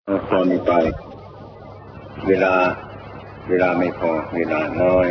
ตอนนี้ไปเวลาไม่พอเวลาน้อย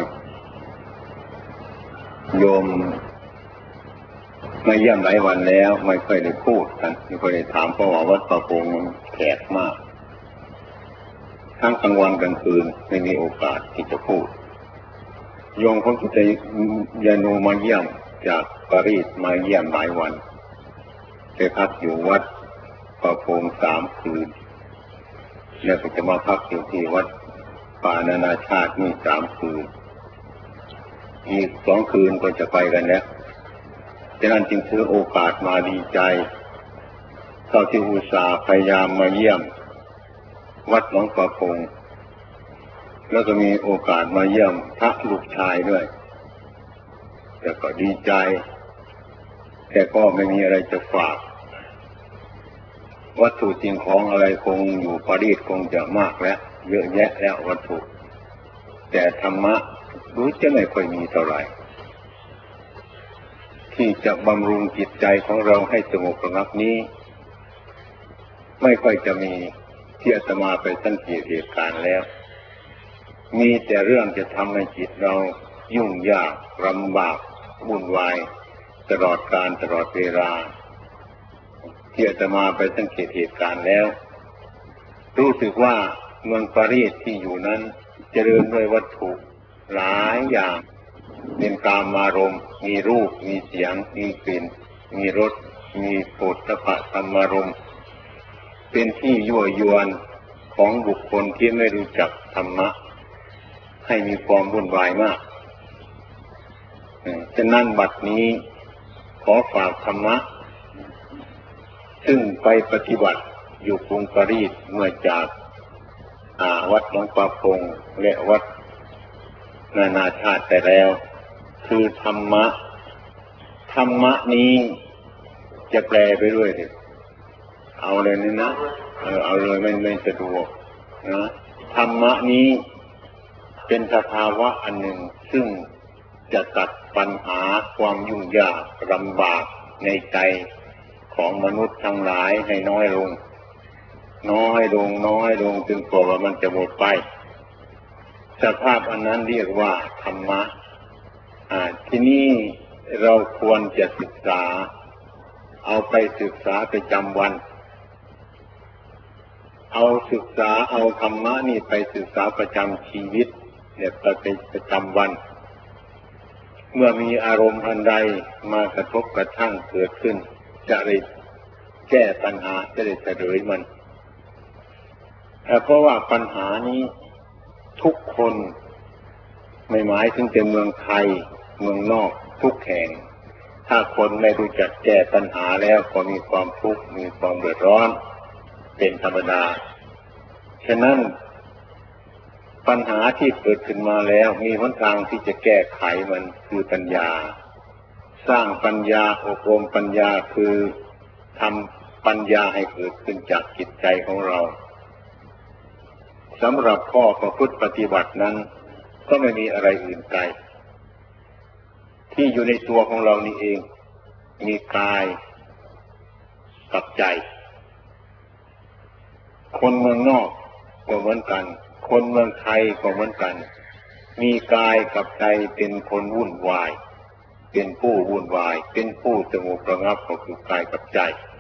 โยมมาเยี่ยมหลายวันแล้วไม่ค่อยได้พูดกันไม่ค่อยได้ถามเพราะว่าวัดป่าโป่งมันแขกมากทั้งกลางวันกลางคืนไม่มีโอกาสที่จะพูดโยมเขาจะยาโนมาเยี่ยมจากปารีสมาเยี่ยมหลายวันไปพักอยู่วัดป่าโป่ง3 คืนแล้วก็จะมาพักอยู่ที่วัดป่านานาชาตินี่3 คืนอีก2 คืนก็จะไปกันแล้วฉะนั้นจึงถือโอกาสมาดีใจเท่าที่อุตส่าห์พยายามมาเยี่ยมวัดหนองป่าโป่งแล้วก็มีโอกาสมาเยี่ยมพระลูกชายด้วยแต่ก็ดีใจแต่ก็ไม่มีอะไรจะฝากวัตถุสิ่งของอะไรคงอยู่ปารีสคงจะมากแล้วเยอะแยะแล้ววัตถุแต่ธรรมะรู้จะไม่ค่อยมีเท่าไหร่ที่จะบำรุงจิตใจของเราให้สงบระงับนี้ไม่ค่อยจะมีที่อาตมาไปสังเกตเหตุการณ์แล้วมีแต่เรื่องจะทำให้จิตเรายุ่งยากลำบากวุ่นวายตลอดกาลตลอดเวลาที่อาตมาไปสังเกตเหตุการณ์แล้วรู้สึกว่าเมืองปารีสที่อยู่นั้นเจริญด้วยวัตถุหลายอย่างเป็นกามารมณ์มีรูปมีเสียงมีกลิ่นมีรสมีโผฏฐัพพะธรรมารมณ์เป็นที่ยั่วยวนของบุคคลที่ไม่รู้จักธรรมะให้มีความวุ่นวายมากฉะนั้นบัดนี้ขอฝากธรรมะซึ่งไปปฏิบัติอยู่กรุงปารีสเมื่อจากวัดหนองป่าโป่งและวัดนานาชาติแต่แล้วคือธรรมะนี้จะแปลไปด้วยดิเอาเลยนี่นะเอาเลยไม่สะดวกนะธรรมะนี้เป็นสภาวะอันหนึ่งซึ่งจะตัดปัญหาความยุ่งยากลำบากในใจของมนุษย์ทั้งหลายให้น้อยลงจนกว่ามันจะหมดไปสภาพอันนั้นเรียกว่าธรรมะที่นี่เราควรจะศึกษาเอาไปศึกษาประจำวันเอาธรรมะนี่ไปศึกษาประจำชีวิตเนี่ยประจำวันเมื่อมีอารมณ์อันใดมากระทบกระทั่งเกิดขึ้นจะได้แก้ปัญหาจะได้เฉลยมันเพราะว่าปัญหานี้ทุกคนไม่หมายถึงแต่เมืองไทยเมืองนอกทุกแห่งถ้าคนไม่รู้จักแก้ปัญหาแล้วก็มีความทุกข์มีความเดือดร้อนเป็นธรรมดาฉะนั้นปัญหาที่เกิดขึ้นมาแล้วมีหนทางที่จะแก้ไขมันคือปัญญาสร้างปัญญาอบรมปัญญาคือทำปัญญาให้เกิดขึ้นจากจิตใจของเราสำหรับข้อประพฤติปฏิบัตินั้นก็ไม่มีอะไรอื่นไกลที่อยู่ในตัวของเรานี่เองมีกายกับใจคนเมืองนอกก็เหมือนกันคนเมืองไทยก็เหมือนกันมีกายกับใจเป็นคนวุ่นวายเป็นผู้วุ่นวายเป็นผู้สงบระงับก็คือกายกับใจ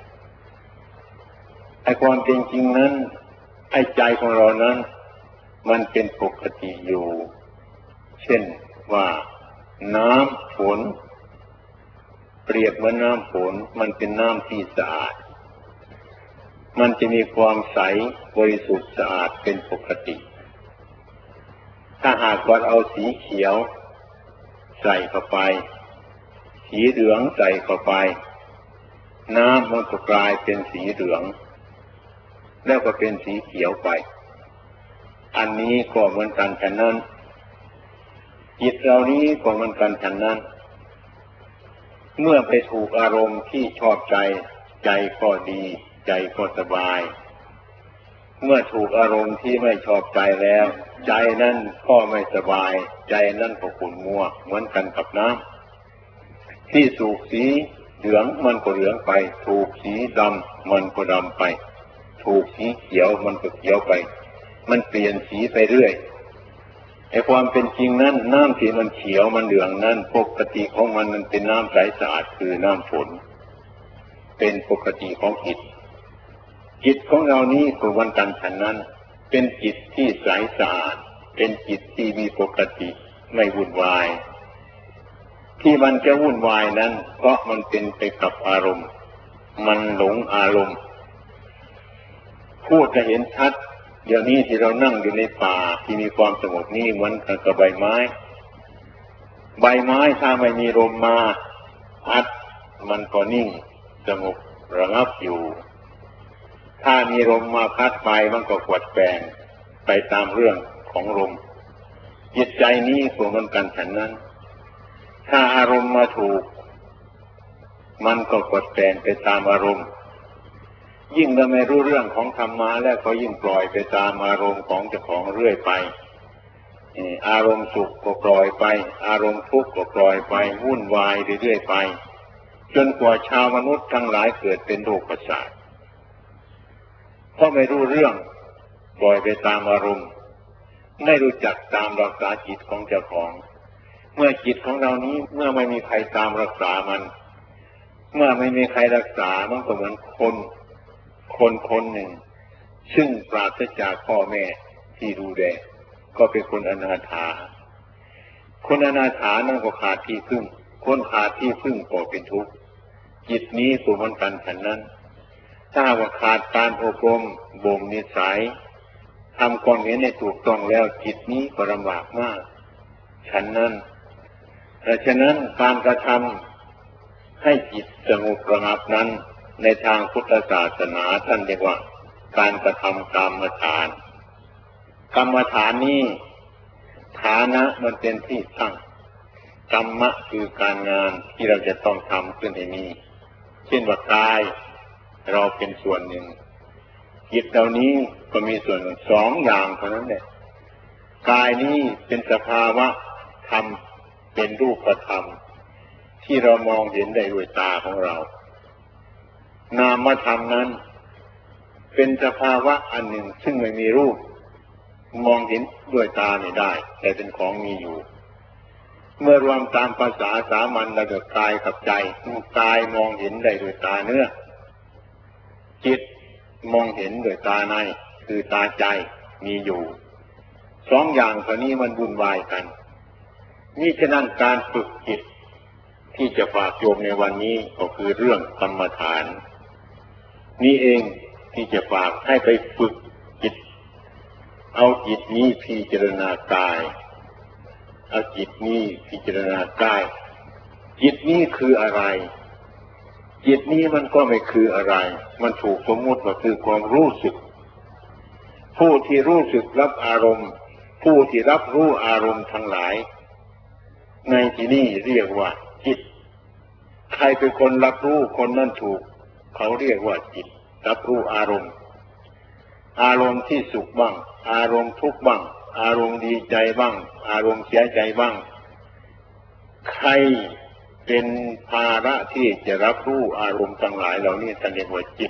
ไอ้ความเป็นจริงนั้นไอ้ใจของเรานั้นมันเป็นปกติอยู่เช่นว่าน้ำฝนเปรียบเหมือนน้ำฝนมันเป็นน้ำที่สะอาดมันจะมีความใสบริสุทธิ์สะอาดเป็นปกติถ้าหากว่าเอาสีเขียวใส่เข้าไปสีเหลืองใส่เข้าไปน้ำมันก็กลายเป็นสีเหลืองแล้วก็เป็นสีเขียวไปอันนี้ก็เหมือนกันฉะนั้นจิตเรานี้ก็เหมือนกันฉะนั้นเมื่อไปถูกอารมณ์ที่ชอบใจก็ดีใจก็สบายเมื่อถูกอารมณ์ที่ไม่ชอบใจแล้วใจนั้นก็ไม่สบายใจนั้นก็ขุ่นมัวเหมือนกันกับน้ำที่สูบสีเหลืองมันก็เหลืองไปถูกสีดำมันก็ดำไปถถูกสีเขียวมันก็เขียวไปมันเปลี่ยนสีไปเรื่อยไอ้ความเป็นจริงนั้นน้ำที่มันเขียวมันเหลืองนั้นปกติของมันเป็นน้ำใสสะอาดคือน้ำฝนเป็นปกติของจิตของเรานี้ก็วันกันฉันนั้นเป็นจิตที่ใสสะอาดเป็นจิตที่มีปกติไม่วุ่นวายที่มันจะวุ่นวายนั้นเพราะมันเป็นไปกับอารมณ์มันหลงอารมณ์พูดจะเห็นชัดเดี๋ยวนี้ที่เรานั่งอยู่ในป่าที่มีความสงบนี่เหมือนกับใบไม้ถ้าไม่มีลมมาพัดมันก็นิ่งสงบระงับอยู่ถ้ามีลมมาพัดไปมันก็กวัดแกว่งไปตามเรื่องของลมจิตใจนี้ก็เหมือนกันฉันนั้นถ้าอารมณ์มาถูกมันก็กวัดแกว่งไปตามอารมณ์ยิ่งเราไม่รู้เรื่องของธรรมะแล้วก็ยิ่งปล่อยไปตามอารมณ์ของเจ้าของเรื่อยไปอารมณ์สุขก็ปล่อยไปอารมณ์ทุกข์ก็ปล่อยไปวุ่นวายเรื่อยไปจนกว่าชาวมนุษย์ทั้งหลายเกิดเป็นโรคประสาทเพราะไม่รู้เรื่องปล่อยไปตามอารมณ์ไม่รู้จักตามรักษาจิตของเจ้าของเมื่อจิตของเรานี้เมื่อไม่มีใครตามรักษามันเมื่อไม่มีใครรักษามันก็เหมือนคนหนึ่งซึ่งปราศจากพ่อแม่ที่ดูแลก็เป็นคนอนาถาคนอนาถานั่นก็ขาดที่พึ่งคนขาดที่พึ่งก็เป็นทุกข์จิตนี้ก็เหมือนกันฉันนั้นถ้าว่าขาดการอบรมบ่มนิสัยทำความเห็นให้ถูกต้องแล้วจิตนี้ก็ลำบากมากฉันนั้นฉะนั้นการกระทำให้จิตสงบระงับนั้นในทางพุทธศาสนาท่านเรียกว่าการกระทำกรรมฐานนี้ฐานะมันเป็นที่ตั้งกรรมะคือการงานที่เราจะต้องทำขึ้นให้มีเช่นว่ากายเราเป็นส่วนหนึ่งจิตเหล่านี้ก็มีส่วนสองอย่างเท่านั้นแหละกายนี้เป็นสภาวะธรรมเป็นรูปธรรมที่เรามองเห็นได้ด้วยตาของเรานามธรรมนั้นเป็นสภาวะอันหนึ่งซึ่งไม่มีรูปมองเห็นด้วยตาไม่ได้แต่เป็นของมีอยู่เมื่อรวมตามภาษาสามัญแล้วก็กายกับใจกายมองเห็นได้ด้วยตาเนื้อจิตมองเห็นด้วยตาในคือตาใจมีอยู่สองอย่างเท่านี้มันวุ่นวายกันนี่ฉะนั้นการฝึกจิตที่จะฝากโยมในวันนี้ก็คือเรื่องกรรมฐานนี่เองที่จะฝากให้ไปฝึกจิตเอาจิตนี้พิจารณากายเอาจิตนี้พิจารณากายจิตนี้คืออะไรจิตนี้มันก็ไม่คืออะไรมันถูกสมมติว่าคือความรู้สึกผู้ที่รู้สึกรับอารมณ์ผู้ที่รับรู้อารมณ์ทั้งหลายในที่นี้เรียกว่าจิตใครเป็นคนรับรู้คนนั้นถูกเขาเรียกว่าจิตรับรู้อารมณ์ที่สุขบ้างอารมณ์ทุกข์บ้างอารมณ์ดีใจบ้างอารมณ์เสียใจบ้างใครเป็นภาระที่จะรับรู้อารมณ์ทั้งหลายเหล่านี้ท่านเรียกว่าจิต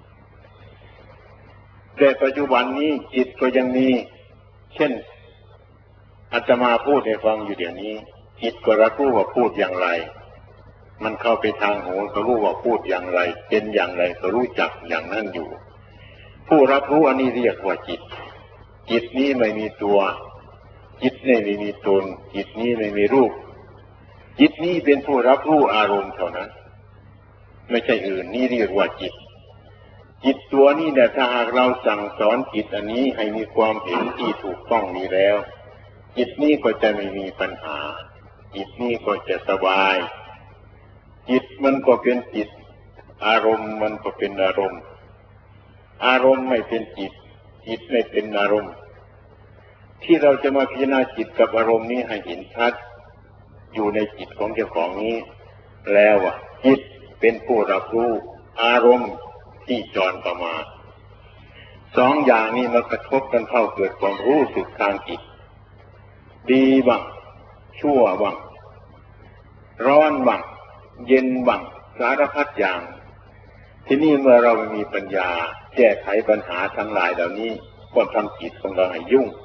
แต่ปัจจุบันนี้จิตก็ยังมีเช่นอาตมาพูดให้ฟังอยู่เดี๋ยวนี้จิตก็รับรู้ว่าพูดอย่างไรมันเข้าไปทางหูก็รู้ว่าพูดอย่างไรเป็นอย่างไรก็รู้จักอย่างนั้นอยู่ผู้รับรู้อันนี้เรียกว่าจิตนี้ไม่มีตัวจิตนี้ไม่มีตนจิตนี้ไม่มีรูปจิตนี้เป็นผู้รับรู้อารมณ์เท่านั้นไม่ใช่อื่นนี่เรียกว่าจิตตัวนี้เนี่ยถ้าหากเราสั่งสอนจิตอันนี้ให้มีความเห็นที่ถูกต้องนี้แล้วจิตนี้ก็จะไม่มีปัญหาจิตนี้ก็จะสบายจิตมันก็เป็นจิตอารมณ์มันก็เป็นอารมณ์ไม่เป็นจิตไม่เป็นอารมณ์ที่เราจะมาพิจารณาจิตกับอารมณ์นี้ให้เห็นชัดอยู่ในจิตของเจ้าของนี้แล้วจิตเป็นผู้รับรู้อารมณ์ที่จรเข้ามาสองอย่างนี้มากระทบกันเข้าเกิดความรู้สึกทางจิตดีบ้างชั่วบ้างร้อนบ้างเย็นบ้างสารพัดอย่างทีนี้เมื่อเราไม่มีปัญญาแก้ไขปัญหาทั้งหลายเหล่านี้ก็ทำจิตของเราให้ยุ่ง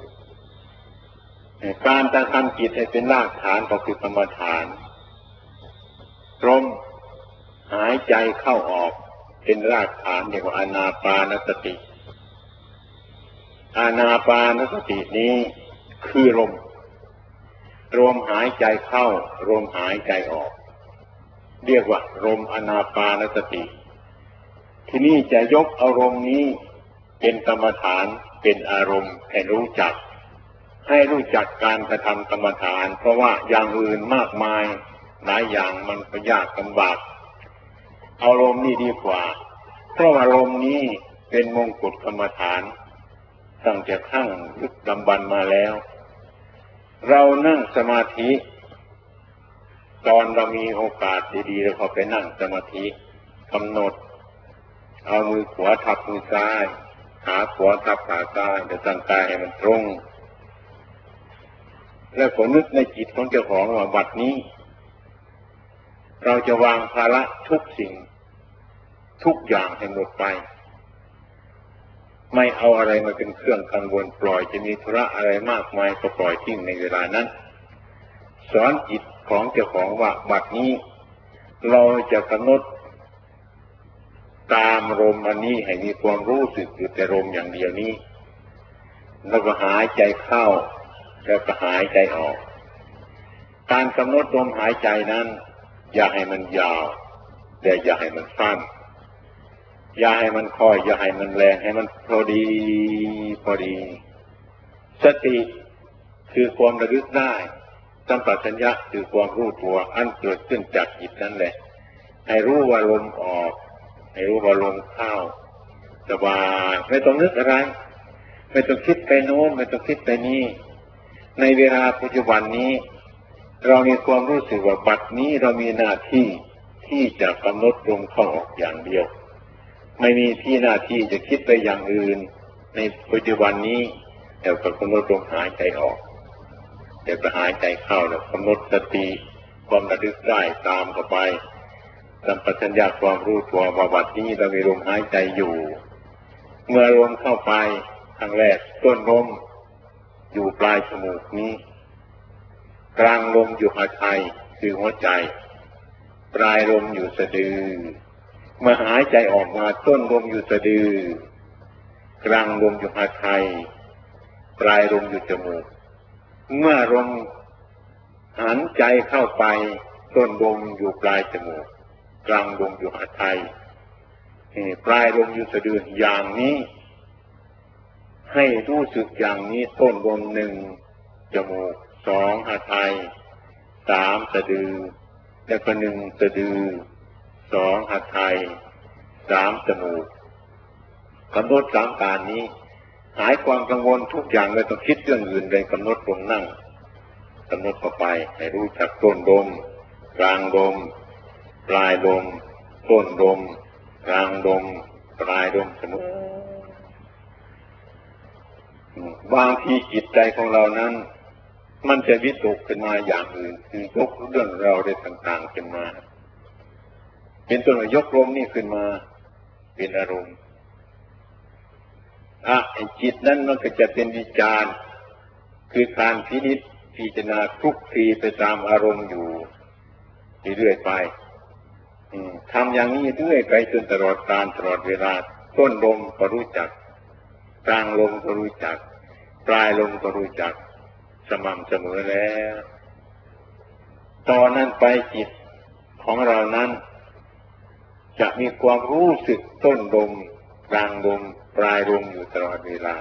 การทำจิตให้เป็นรากฐานก็คือกรรมฐานลมหายใจเข้าออกเป็นรากฐานเรียกว่าอานาปานสติอานาปานสตินี้คือลมหายใจเข้าลมหายใจออกเรียกว่าลมอานาปานสติที่นี่จะยกอารมณ์นี้เป็นกรรมฐานเป็นอารมณ์ให้รู้จักการกระทำกรรมฐานเพราะว่าอย่างอื่นมากมายหลายอย่างมันก็ยากลำบากอารมณ์นี้ดีกว่าเพราะว่าอารมณ์นี้เป็นมงกุฎกรรมฐานตั้งแต่ขั้งลึกดำบรรพ์มาแล้วเรานั่งสมาธิตอนเรามีโอกาสดีๆเราเข้าไปนั่งสมาธิกำหนดเอามือขวาทับมือซ้ายขาขวาทับขาซ้ายจะตั้งกายให้มันตรงแล้วก็นึกในจิตของเจ้าของว่าบัดนี้เราจะวางภาระทุกสิ่งทุกอย่างให้หมดไปไม่เอาอะไรมาเป็นเครื่องกังวลปล่อยจะมีธุระอะไรมากมายก็ปล่อยทิ้งในเวลานั้นสอนจิตของเจ้าของว่าบัดนี้เราจะกำหนดตามลมอันนี้ให้มีความรู้สึกอยู่แต่ลมอย่างเดียวนี้แล้วก็หายใจเข้าแล้วก็หายใจออกการกำหนดลมหายใจนั้นอย่าให้มันยาวแต่อย่าให้มันสั้นอย่าให้มันค่อยอย่าให้มันแรงให้มันพอดีสติคือความระลึกได้สัมปชัญญะคือความรู้ตัวอันเกิดขึ้นจากจิตนั่นแหละให้รู้ว่าลมออกให้รู้ว่าลมเข้าสบายไม่ต้องนึกอะไรไม่ต้องคิดไปโน้นไม่ต้องคิดไปนี่ในเวลาปัจจุบันนี้เรามีความรู้สึกว่าบัดนี้เรามีหน้าที่ที่จะกำหนดลมเข้าออกอย่างเดียวไม่มีที่หน้าที่จะคิดไปอย่างอื่นในปัจจุบันนี้แต่ก็กำหนดลมหายใจออกเดี๋ยวก็หายใจเข้าแล้วกำหนดสติความระลึกได้ตามเข้าไปสัมปชัญญะความรู้ตัวว่าบัดนี้เรามีลมหายใจอยู่เมื่อลมเข้าไปครั้งแรกต้นลมอยู่ปลายจมูกนี้กลางลมอยู่หัวใจคือหัวใจปลายลมอยู่สะดือเมื่อหายใจออกมาต้นลมอยู่สะดือกลางลมอยู่หัวใจปลายลมอยู่จมูกเมื่อลมหายใจเข้าไปต้นลมอยู่ปลายจมูกกลางลมอยู่หัวใจปลายลมอยู่สะดืออย่างนี้ให้รู้สึกอย่างนี้ต้นลมหนึ่งจมูกสองหัวใจสามสะดือแล้วก็หนึ่งสะดือสองหัวใจสามจมูกกำหนดสามการนี้หายความกังวลทุกอย่างไม่ต้องคิดเรื่องอื่นเลยกำหนดลมนั่งกำหนดเข้าไปให้รู้จักต้นลมกลางลมปลายลมต้นลมกลางลมปลายลมสมมติบางทีจิตใจของเรานั้นมันจะวิตกขึ้นมาอย่างอื่นคือยกเรื่องเราได้ต่างๆขึ้นมาเป็นต้นว่ายกลมนี่ขึ้นมาเป็นอารมณ์ไอ้จิตนั้นมันก็จะเป็นวิจารณ์คือการพิจารณาคลุกคลีไปตามอารมณ์อยู่เรื่อยไปทำอย่างนี้เรื่อยไปจนตลอดกาลตลอดเวลาต้นลมก็รู้จักกลางลมก็รู้จักปลายลมก็รู้จักสม่ำเสมอแล้วตอนนั้นไปจิตของเรานั้นจะมีความรู้สึกต้นลมกลางลมปลายลมอยู่ตลอดเวลา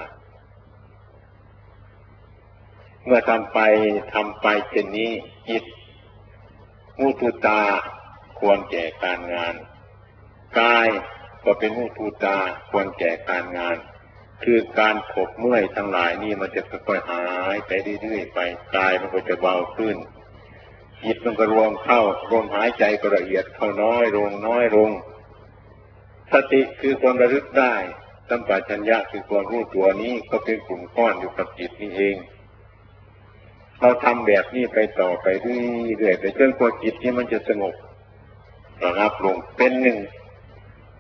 เมื่อทำไปเช่นนี้จิตมุทุตาควรแก่การงานกายก็เป็นมุทุตาควรแก่การงานคือการขบเมื่อยทั้งหลายนี่มันจะค่อยๆหายไปเรื่อยๆไปกายมันก็จะเบาขึ้นจิตมันก็รวมเข้าลมหายใจก็ละเอียดเข้าน้อยลงสติคือความระลึกได้สัมปชัญญะคือความรู้ตัวนี้ก็เป็นกลุ่มก้อนอยู่กับจิตนี่เองเราทำแบบนี้ไปต่อไปเรื่อยๆไปจนกว่าจิตนี้มันจะสงบระงับลงเป็นหนึ่ง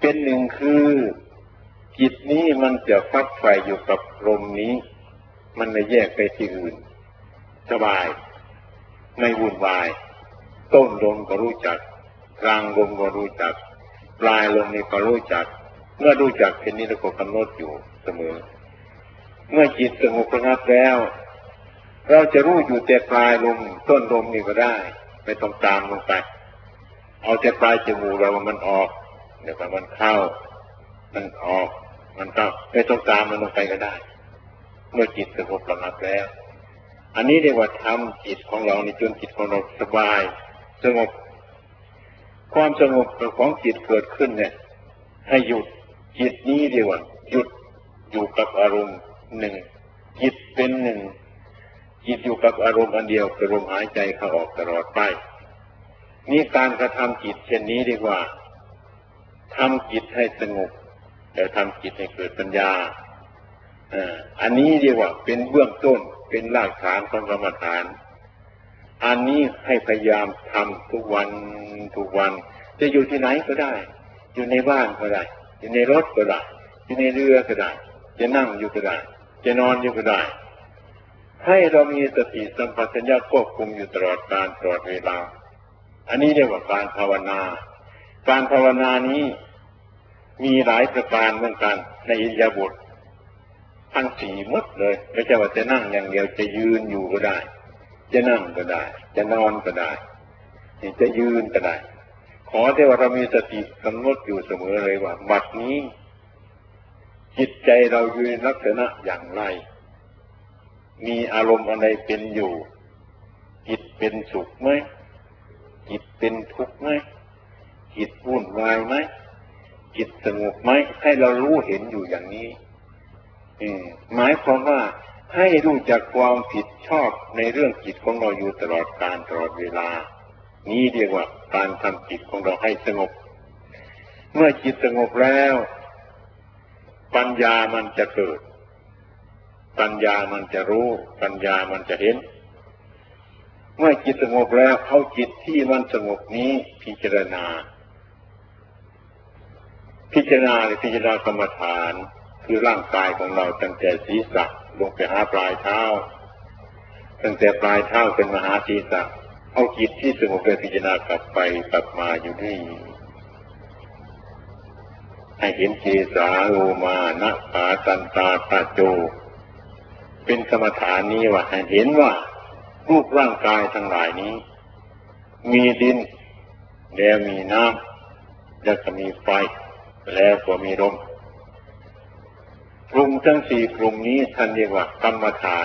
เป็นหนึ่งคือจิตนี้มันจะฟักใฝ่อยู่กับลมนี้มันไม่แยกไปที่อื่นสบายไม่วุ่นวายต้นลมก็รู้จักกลางลมก็รู้จักปลายลมนี่ก็รู้จักเมื่อรู้จักเช่นนี้เราก็กำหนดอยู่เสมอเมื่อจิตสงบระงับแล้วเราจะรู้อยู่แต่ปลายลมต้นลมนี่ก็ได้ไม่ต้องตามลงไปเอาแต่ปลายจมูกเรามันออกเดี๋ยวมันเข้ามันออกมันเข้าไม่ต้องตามมันลงไปก็ได้เมื่อจิตสงบระงับแล้วอันนี้เรียกว่าทำจิตของเราในจนจิตของเราสบายสงบความสงบของจิตเกิดขึ้นเนี่ยให้หยุดจิตนี้เรียกว่าหยุดอยู่กับอารมณ์หนึ่งจิตเป็นหนึ่งจิตอยู่กับอารมณ์อันเดียวคือลมหายใจเข้าออกตลอดไปนี่การกระทำจิตเช่นนี้เรียกว่าทำจิตให้สงบแต่ทำจิตให้เกิดปัญญาอันนี้เรียกว่าเป็นเบื้องต้นเป็นรากฐานของกรรมฐานอันนี้ให้พยายามทำทุกวันทุกวันจะอยู่ที่ไหนก็ได้อยู่ในบ้านก็ได้อยู่ในรถก็ได้อยู่ในเรือก็ได้จะนั่งอยู่ก็ได้จะนอนอยู่ก็ได้ให้เรามีสติสัมปชัญญะควบคุมอยู่ตลอดกาลตลอดเวลาอันนี้เรียกว่าการภาวนาการภาวนานี้มีหลายประการเหมือนกันในอิริยาบถทั้งสี่หมดเลยไม่ใช่ว่าจะนั่งอย่างเดียวจะยืนอยู่ก็ได้จะนั่งก็ได้จะนอนก็ได้จะยืนก็ได้ขอแต่ว่าเรามีสติกำหนดอยู่เสมอเลยว่าบัดนี้จิตใจเราอยู่ในลักษณะอย่างไรมีอารมณ์อะไรเป็นอยู่จิตเป็นสุขไหมจิตเป็นทุกข์ไหมจิตวุ่นวายไหมจิตสงบไหมให้เรารู้เห็นอยู่อย่างนี้หมายความว่าให้รู้จักความผิดชอบในเรื่องจิตของเราอยู่ตลอดกาลตลอดเวลานี้เรียกว่าการทำจิตของเราให้สงบเมื่อจิตสงบแล้วปัญญามันจะเกิดปัญญามันจะรู้ปัญญามันจะเห็นเมื่อจิตสงบแล้วเอาจิตที่มันสงบนี้พิจารณาหรือพิจารณากรรมฐานคือร่างกายของเราตั้งแต่ศีรษะลงไปหาปลายเท้าตั้งแต่ปลายเท้าเป็นมหาศีรษะเอาจิตที่สงบไปพิจารณากลับไปกลับมาอยู่นี่ให้เห็นเกสาโลมานะขาตันตาตาโจเป็นกรรมฐานนี้ว่าให้เห็นว่ารูปร่างกายทั้งหลายนี้มีดินแล้วมีน้ำแล้วก็มีไฟแล้วก็มีลมกลุ่มทั้งสี่กลุ่มนี้ท่านเรียกว่ากรรมฐาน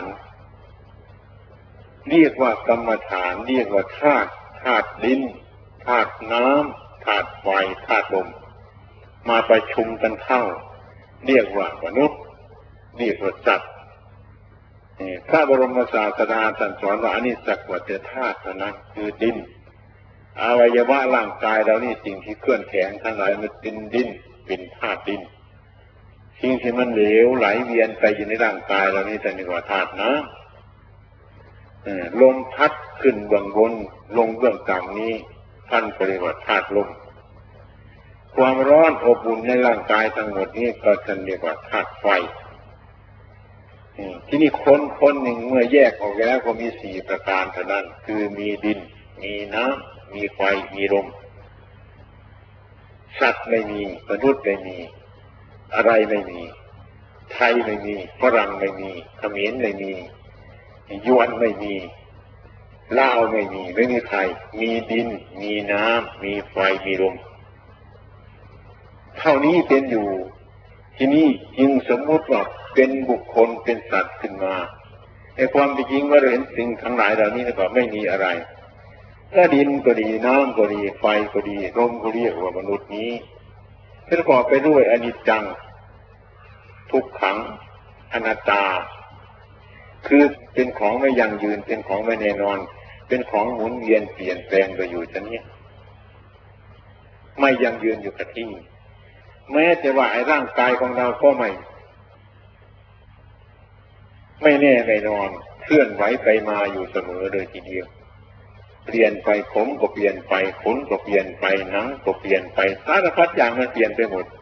เรียกว่ากรรมฐานเรียกว่าธาตุดินธาตุน้ำธาตุไฟธาตุลมมาประชุมกันเข้าเรียกว่ามนุษย์เรียกว่าสัตว์พระบรมศาสดาท่านสอนว่าอันนี้สักว่าแต่ธาตุนั้นคือดินอวัยวะร่างกายเรานี่สิ่งที่เคลื่อนแข็งทั้งหลายมันเป็นดินเป็นธาตุดินสิ่งที่มันเหลวไหลเวียนไปอยู่ในร่างกายเรานี่แต่เรียกว่าธาตุน้ำลมพัดขึ้นเบื้องบนลงเบื้องต่ำนี้ท่านก็เรียกว่าธาตุลมความร้อนอบอุ่นในร่างกายทั้งหมดนี้ก็ท่านเรียกว่าธาตุไฟที่นี่คนหนึ่งเมื่อแยกออกแล้วก็มีสี่ประการเท่านั้นคือมีดินมีน้ำมีไฟมีลมสัตว์ไม่มีมนุษย์ไม่มีอะไรไม่มีไทยไม่มีฝรั่งไม่มีเขมรไม่มียวนไม่มีลาวไม่มีใครมีดินมีน้ำมีไฟมีลมเท่านี้เป็นอยู่ที่นี่จึงสมมติว่าเป็นบุคคลเป็นสัตว์ขึ้นมาในความเป็นจริงว่าเราเห็นสิ่งทั้งหลายเหล่านี้ก็ไม่มีอะไรถ้าดินก็ดีน้ำก็ดีไฟก็ดีลมก็เรียกว่ามนุษย์นี้ประกอบไปด้วยอนิจจังทุกขังอนัตตาคือเป็นของไม่ยั่งยืนเป็นของไม่แน่นอนเป็นของหมุนเวียนเปลี่ยนแปลงไปอยู่เช่นนี้ไม่ยั่งยืนอยู่กับที่แม้แต่ว่าไอ้ร่างกายของเราก็ไม่แน่ไม่นอนเคลื่อนไหวไปมาอยู่เสมอเลยทีเดียวเปลี่ยนไปผมก็เปลี่ยนไปขนก็เปลี่ยนไปหนังก็เปลี่ยนไปสารพัดอย่างมันเปลี่ยนไปหมด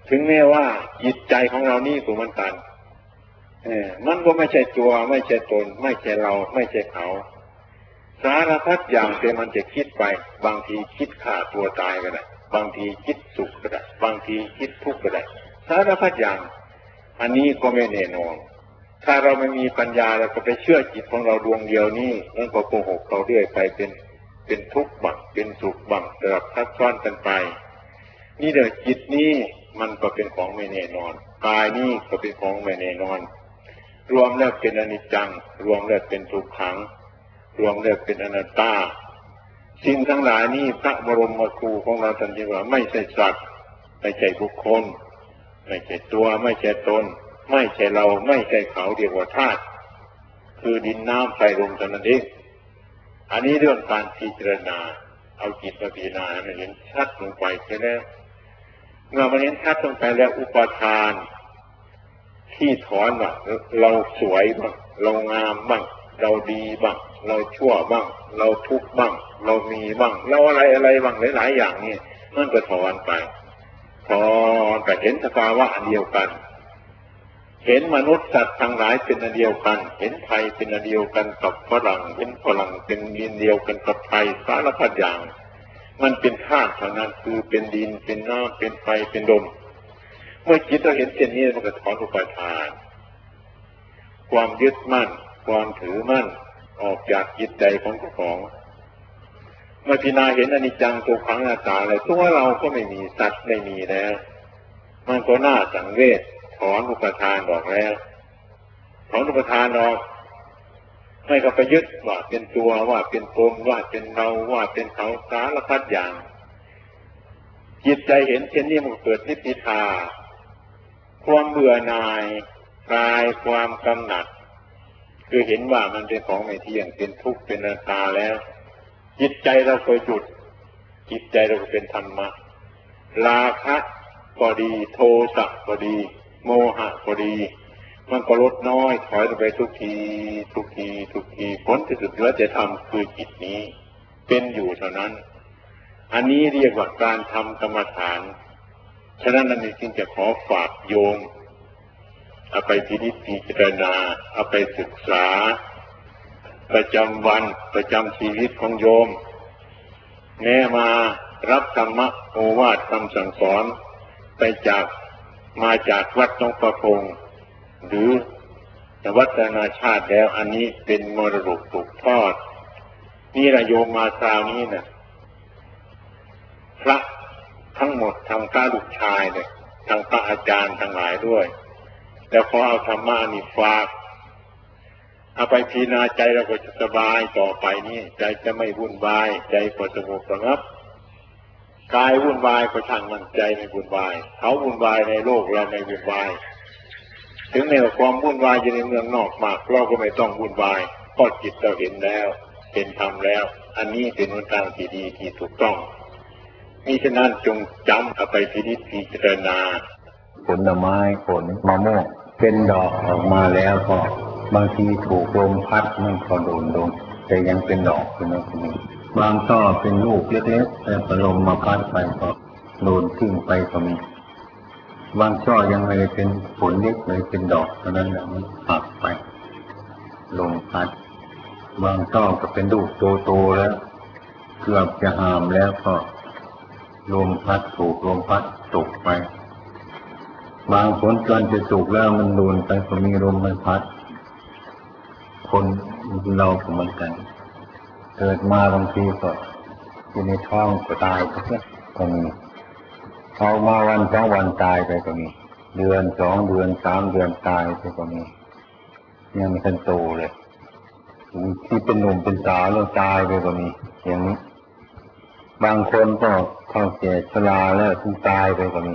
ถึงแม้ว่าจิตใจของเรานี่ก็เหมือนกันมันก็ไม่ใช่ตัวไม่ใช่ตนไม่ใช่เราไม่ใช่เขาสารพัดอย่างที่มันจะคิดไปบางทีคิดฆ่าตัวตายก็ได้บางทีคิดสุขก็ได้บางทีคิดทุกข์ก็ได้สารพัดอย่างอันนี้ก็ไม่แน่นอนถ้าเราไม่มีปัญญาเราก็ไปเชื่อจิตของเราดวงเดียวนี้นั่นก็โกหกเราเรื่อยไปเป็นทุกข์บ้างเป็นสุขบ้างสลับซับซ้อนกันไปนี่เด้อจิตนี้มันก็เป็นของไม่แน่นอนกายนี้ก็เป็นของไม่แน่นอนรวมแล้วเป็นอนิจจังรวมแล้วเป็นทุกขังรวมแล้วเป็นอนัตตาสิ่งทั้งหลายนี้พระบรมครูของเราท่านจึงว่าไม่ใช่สัตว์ไม่ใช่บุคคลไม่ใช่ตัวไม่ใช่ตนไม่ใช่เราไม่ใช่เขาเรียกว่าธาตุคือดินน้ำไฟลมเท่านั้นเองอันนี้เรื่องการพิจารณาเอาจิตมาพิจารณาให้เห็นชัดลงไปแค่นั้นเมื่อมันเห็นชัดลงไปแล้วอุปทานที่ถอนว่าเราสวยบ้างเรางามบ้างเราดีบ้างเราชั่วบ้างเราทุกข์บ้างเรามีบ้างเราอะไรบ้างหลายๆอย่างนี่มันก็ถอนไปเห็นสภาวะอันเดียวกันเห็นมนุษย์สัตว์ทั้งหลายเป็นอันเดียวกันเห็นไทยเป็นอันเดียวกันกับฝรั่งเห็นฝรั่งเป็นดินเดียวกันกับไทยสารพัดอย่างมันเป็นธาตุเท่านั้นคือเป็นดินเป็นน้ำเป็นไฟเป็นลมเมื่อจิตเราเห็นเช่นนี้มันก็ถอนอุปาทานความยึดมั่นความถือมั่นออกจากจิตใจของเจ้าของเมื่อพิจารณาเห็นอนิจจังทุกขังอนัตตาเลยตัวเราก็ไม่มีสัตว์ไม่มีแล้วมันก็น่าสังเวชถอนอุปทานออกแล้วถอนอุปทานออกไม่ก็ไปยึดว่าเป็นตัวว่าเป็นตนว่าเป็นเราว่าเป็นเขาสารพัดอย่างจิตใจเห็นเช่นนี้มันเกิดนิพพิทาความเบื่อหน่ายคลายความกำหนัดคือเห็นว่ามันเป็นของไม่เที่ยงเป็นทุกข์เป็นอนัตตาแล้วจิตใจเราก็หยุดจิตใจเราก็เป็นธรรมะราคะก็ดีโทสะก็ดีโมหะก็ดีมันก็ลดน้อยถอยไปทุกทีผลที่สุดเหลือแต่ธรรมคือจิตนี้เป็นอยู่เท่านั้นอันนี้เรียกว่าการทำกรรมฐานฉะนั้นนั่นเองจึงจะขอฝากโยมเอาไปพิจารณาเอาไปศึกษาประจำวันประจำชีวิตของโยมแม้มารับธรรมะโอวาทคำสั่งสอนไปมาจากวัดหนองประพงหรือวัดนานาชาติแล้วอันนี้เป็นมรดกตกทอดนี่ละโยมมาคราวนี้นะพระทั้งหมดทางพระลูกชายเนี่ยทางพระอาจารย์ทั้งหลายด้วยแล้วขอเอาธรรมะนี่ฝากเอาไปพิจารณาใจเราก็จะสบายต่อไปนี้ใจจะไม่วุ่นวายใจก็สงบระงับกายวุ่นวายก็ช่างมันใจไม่วุ่นวายเขาวุ่นวายในโลกเราไม่วุ่นวายถึงแม้ว่าความวุ่นวายอยู่ในเมืองนอกมากเราก็ไม่ต้องวุ่นวายเพราะจิตเราเห็นแล้วเป็นธรรมแล้วอันนี้เป็นหนทางที่ดีที่ถูกต้องมิฉะนั้นจงจำเอาไปพิจารณาผลไม้ผลมะม่วงเป็นดอกออกมาแล้วก็บางทีถูกลมพัดมันก็โดนลงแต่ยังเป็นดอกอยู่นะคุณบางช่อเป็นลูกเล็กๆแต่ลมมาพัดไปก็โดนทิ้งไปก็มีบางช่อยังไม่ได้เป็นผลเล็กเลยเป็นดอกเท่านั้นแหละมันหักไปลมพัดบางช่อก็เป็นลูกโตๆแล้วเกือบจะหามแล้วก็ลมพัดถูกลมพัดตกไปบางผลจนจะสุกแล้วมันโดนไปก็มีลมมันพัดคนเราก็เหมือนกันเกิดมาบางทีก็อยู่ในท้องก็ตายก็มีเอามาวันสองวันตายไปก็มีเดือนสองเดือนสามเดือนตายไปก็มียังไม่ทันโตเลยที่เป็นหนุ่มเป็นสาวแล้วตายไปก็มีอย่างนี้บางคนก็เข้าแก่ชราแล้วถึงตายไปก็มี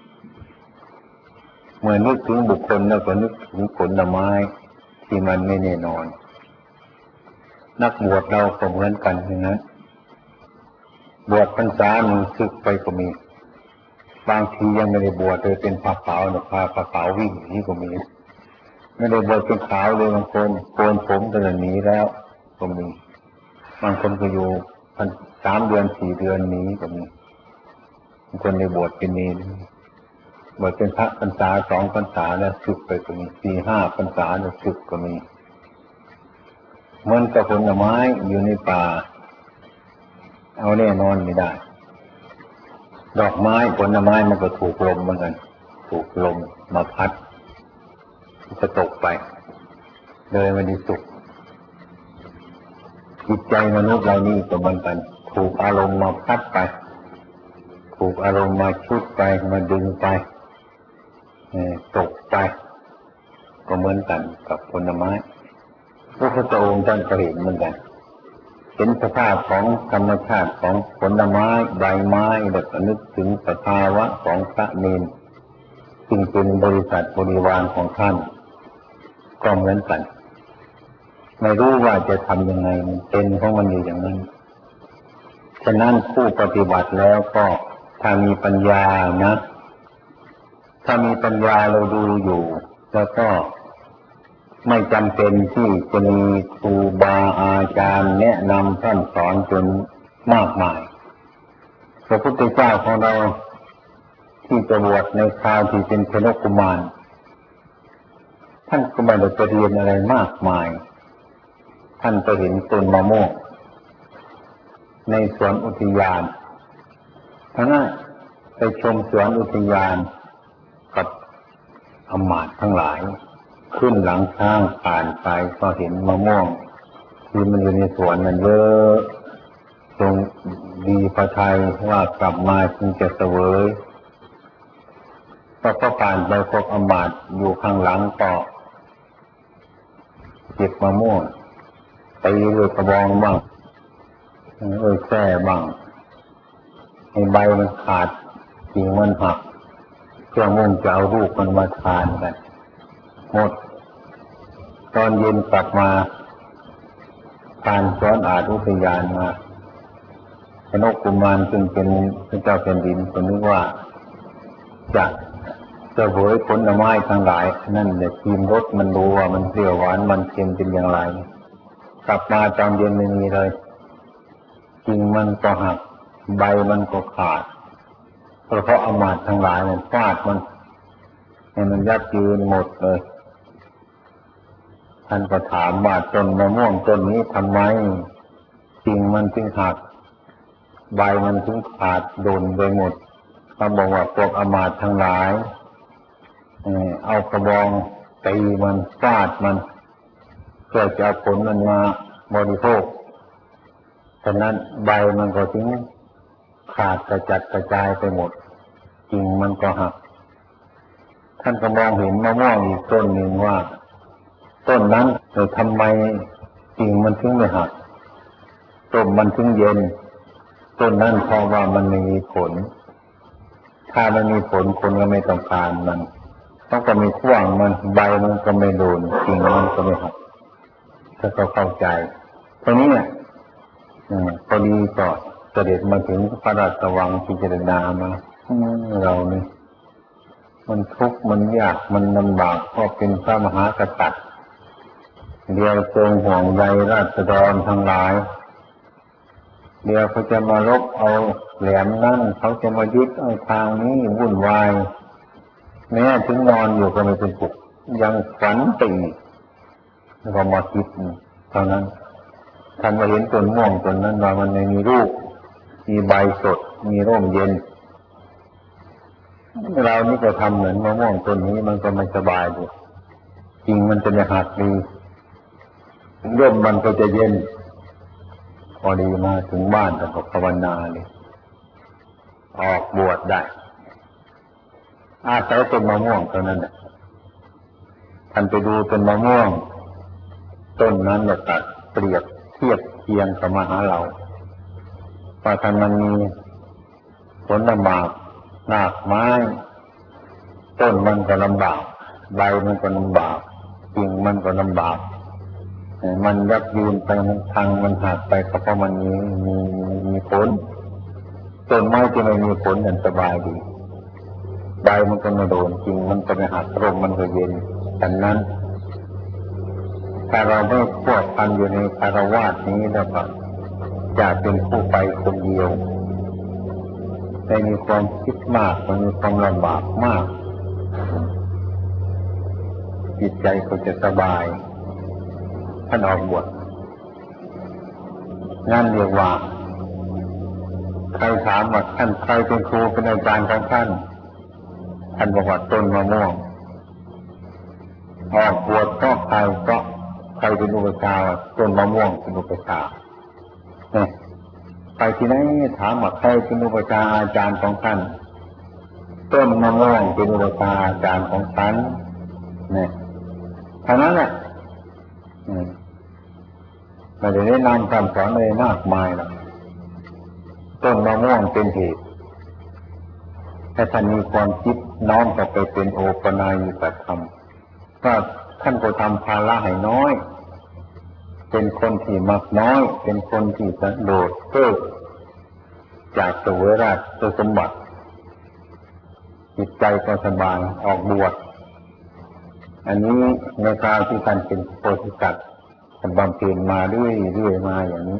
เมื่อนึกถึงบุคคลแล้วก็นึกถึงผลไม้ที่มันไม่แน่นอนนักบวชเราก็เหมือนกันนะบวชพรรษาหนึ่งศึกไปก็มีบางทียังไม่ได้บวชเลยเป็นผ้าขาวพาผ้าขาววิ่งนี่ก็มีไม่ได้บวชเป็นขาวเลยบางคนโกนผมก็หนีแล้วก็มีบางคนก็อยู่3 เดือน4 เดือนนี้ก็มีบางคนได้บวชเป็นเนรบวชเป็นพระพรรษา2 พรรษาแล้วสึกไปก็มี4-5 พรรษาแล้วสึกก็มีเหมือนกับผลไม้อยู่ในป่าเอาแน่นอนไม่ได้ดอกไม้ผลไม้มันก็ถูกลมเหมือนกันถูกลมมาพัดจะตกไปเลยไม่ได้สุขจิตใจมนุษย์เรานี่ก็เหมือนกันถูกอารมณ์มาพัดไปถูกอารมณ์มาชุดไปมาดึงไปตกไปก็เหมือนกันกับผลไม้พระพุทธองค์ท่านก็เห็นเหมือนกันเห็นสภาพของธรรมชาติของผลไม้ใบไม้แล้วก็นึกถึงสภาวะของพระเนรซึ่งเป็นบริษัทบริวารของท่านก็เหมือนกันไม่รู้ว่าจะทำยังไงมันเป็นของมันอยู่อย่างนั้นฉะนั้นผู้ปฏิบัติแล้วก็ถ้ามีปัญญานะถ้ามีปัญญาเราดูอยู่แล้วก็ไม่จำเป็นที่จะมีครูบาอาจารย์แนะนำท่านสอนจนมากมายพระพุทธเจ้าของเราที่จะบวชในคราวที่เป็นพระกุมารท่านก็ไม่ได้ไปเรียนอะไรมากมายท่านไปเห็นต้นมะม่วงในสวนอุทยานท่านไปชมสวนอุทยานกับอมาตย์ทั้งหลายขึ้นหลังช้างผ่านไปก็เห็นมะม่วงที่มันอยู่ในสวนนั้นเยอะทรงดีพระทัยว่ากลับมาจึงจะเสวยก็ผ่านไปพบอมาตย์อยู่ข้างหลังก็เก็บมะม่วงตีด้วยกระบองบ้างแส้บ้างให้ใบมันขาดกิ่งมันหักเพื่อมุ่งจะเอาลูกมันมาทานกันหมดตอนเย็นกลับมาผ่านสวนอาจอุทยานมาพระนกกุมารซึ่งเป็นพระเจ้าแผ่นดินก็นึกว่าจะเสวยผลไม้ทั้งหลายนั่นแหละชิมรสมันรู้ว่ามันเปรี้ยวหวานมันเค็มเป็นอย่างไรกลับมาตอนเย็นไม่มีเลยกิ่งมันก็หักใบมันก็ขาดเพราะอมาตย์ทั้งหลายมันฟาดมันให้มันยับยืนหมดเลยท่านก็ถามว่าต้นมะม่วงต้นนี้ทำไมกิ่งมันถึงหักใบมันถึงขาดโดนไปหมดเขาบอกว่าพวกอมาตย์ทั้งหลายเอากระบองตีมันฟาดมันเพื่อจะเอาผลมันมาบริโภคฉะนั้นใบมันก็ถึงขาดกระจัดกระจายไปหมดกิ่งมันก็หักท่านก็มองเห็นมะม่วงอีกต้นหนึ่งว่าต้นนั้นทำไมกิ่งมันถึงไม่หักต้นมันถึงเย็นต้นนั้นเพราะว่ามันไม่มีผลถ้ามันมีผลคนก็ไม่ต้องการมันต้องก็มีขว้างมันใบมันก็ไม่โดนกิ่งมันก็ไม่หักถ้าเขาเข้าใจตรงนี้พอดีก็เสด็จมาถึงพระราชวังพิจารณามาเรานี่มันทุกข์มันยากมันลำบากก็เป็นพระมหากษัตริย์เดียวทรงห่วงใยราษฎรทั้งหลายเดี๋ยวเขาจะมาลบเอาแหลมนั่นเขาจะมายึดเอาทางนี้วุ่นวายแม้ถึงนอนอยู่ก็ไม่เป็นสุขยังฝันตีก็มาคิดเท่านั้นท่านมาเห็นต้นม่วงต้นนั้นว่ามันไม่มีลูกมีใบสดมีร่มเย็นเรานี่ก็ทำเหมือนมะม่วงต้นนี้มันก็ไม่สบายดีจริงมันจะไม่หักดีร่มมันก็จะเย็นพอดีมาถึงบ้านก็ภาวนาเลยออกบวชได้อาศัยต้นมะม่วงเท่านั้นท่านไปดูต้นมะม่วงต้นนั้นแล้วก็เปรียบเทียบเคียงกับมาหาเราว่าท่านมันมีผลลำบากรากไม้ต้นมันก็ลำบากใบมันก็ลำบากกิ่งมันก็ลำบากมันยับยืนไปทางมันหักไปก็เพราะมันมีผลต้นไม้ที่ไม่มีผลอย่างสบายดีใบมันก็ไม่โดนกิ่งมันก็ไม่หักร่มมันก็เย็นดังนั้นถ้าเราไม่ควบคุมอยู่ในคารวะนี้แล้วก็จะเป็นผู้ไปคนเดียวไม่มีความคิดมากมันมีความลำบากมากจิตใจก็จะสบายท่านออกบวชนั่นเรียกว่าใครถามว่าท่านใครเป็นครูเป็นอาจารย์ของท่านท่านบอกว่าต้นมะม่วงออกบวชก็ใครเป็นอุปชฌาย์ต้นมะม่วงเป็นอุปชฌาย์เนี่ยไปที่ไหนถามว่าใครเป็นอุปชฌาย์อาจารย์ของท่านต้นมะม่วงเป็นอุปชฌาย์อาจารย์ของท่านเนี่ยเท่านั้นแหละไม่ได้แนะนำคำสอนอะไรมากมายหรอกต้นมะม่วงเป็นเหตุถ้าท่านมีความคิดน้อมเข้าไปเป็นโอปนายกธรรมก็ท่านก็ทำภาระให้น้อยเป็นคนที่มักน้อยเป็นคนที่สันโดษเพิกจากเสวยราชสมบัติจิตใจก็สบายออกบวชอันนี้ในคราวที่ท่านเป็นโพธิสัตว์ท่านบำเพ็ญมาเรื่อยมาอย่างนี้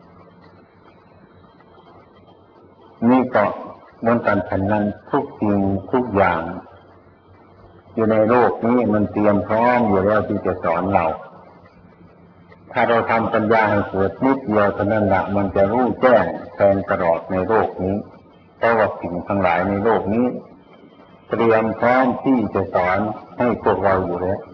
นี่ก็เหมือนกันฉันนั้นทุกสิ่งทุกอย่างอยู่ในโลกนี้มันเตรียมพร้อมอยู่แล้วที่จะสอนเราถ้าเราทำปัญญาให้เกิดนิดเดียวเท่านั้นละมันจะรู้แจ้งแทงตลอดในโลกนี้เพราะว่าสิ่งทั้งหลายในโลกนี้เตรียมพร้อมที่จะสอนให้พวกเราอยู่แล้ว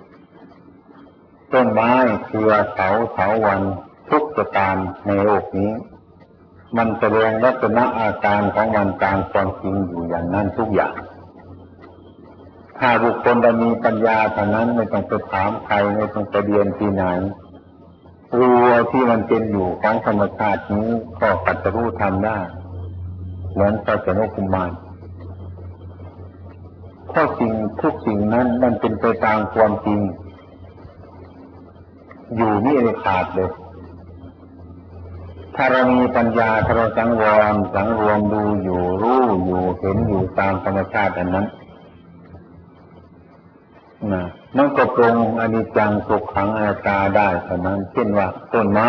ต้นไม้เครือเถาวัลย์ทุกประการในโลกนี้มันแสดงลักษณะอาการของมันตามความจริงอยู่อย่างนั้นทุกอย่างถ้าบุคคลได้มีปัญญาเท่านั้นไม่ต้องไปถามใครไม่ต้องไปเรียนที่ไหนรู้ที่มันเป็นอยู่ของธรรมชาตินี้ก็ปัจจุบันทำได้เหมือนพระเจ้ากุมารเพราะสิ่งทุกสิ่งนั้นมันเป็นไปตามความจริงอยู่นี่เลยขาดเลยถ้าเรามีปัญญาถ้าเราสังรวมดูอยู่รู้อยู่เห็นอยู่ตามธรรมชาติอันนั้นมันก็ปรงอนิจจังทุกขังอนัตตาได้เท่านั้นเช่นว่าต้นไม้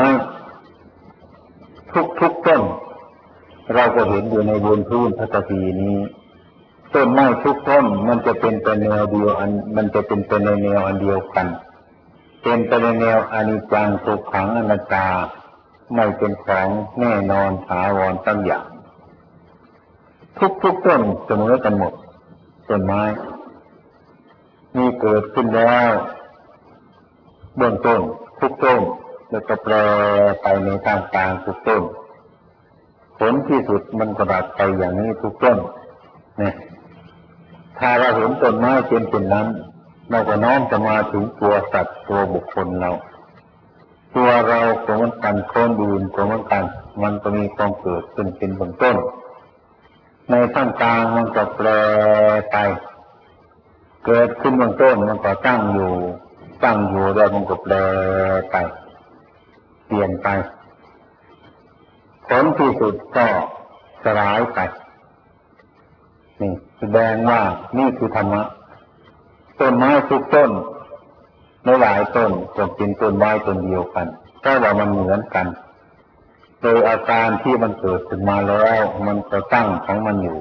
ทุกต้นเราก็เห็นอยู่ในบนพื้นพระตรีนี้ต้นไม้ทุกต้นมันจะเป็นไปแนวเดียวมันจะเป็นไปในแนวอันเดียวกันเป็นไปในแนวอนิจจังทุกขังอนัตตาไม่เป็นของแน่นอนถาวรตั้งอย่างทุกต้นเสมอกันหมดต้นไม้มีเกิดขึ้นแล้วเบื้องต้นทุกต้นแล้วก็แปรไปในทางกลางทุกต้นผลที่สุดมันก็ดับไปอย่างนี้ทุกต้นเนี่ยถ้าเราเห็นต้นไม้เป็นนั้นเราก็น้อมจะมาถึงตัวสัตว์ตัวบุคคลเราตัวเราก็เหมือนกันคนอื่นก็เหมือนกันมันก็มีความเกิดขึ้นเป็นเบื้องต้นในท่ามกลางมันก็แปรไปเกิดขึ้นเบื้องต้นมันก็ตั้งอยู่แล้วมันก็แปรไปเปลี่ยนไปผลที่สุดก็สลายไปนี่แสดงว่านี่คือธรรมะต้นไม้ทุกต้นหลายต้นก็เป็นต้นไม้ต้นเดียวกันแต่ว่ามันเหมือนกันโดยอาการที่มันเกิดขึ้นมาแล้วมันก็ตั้งของมันอยู่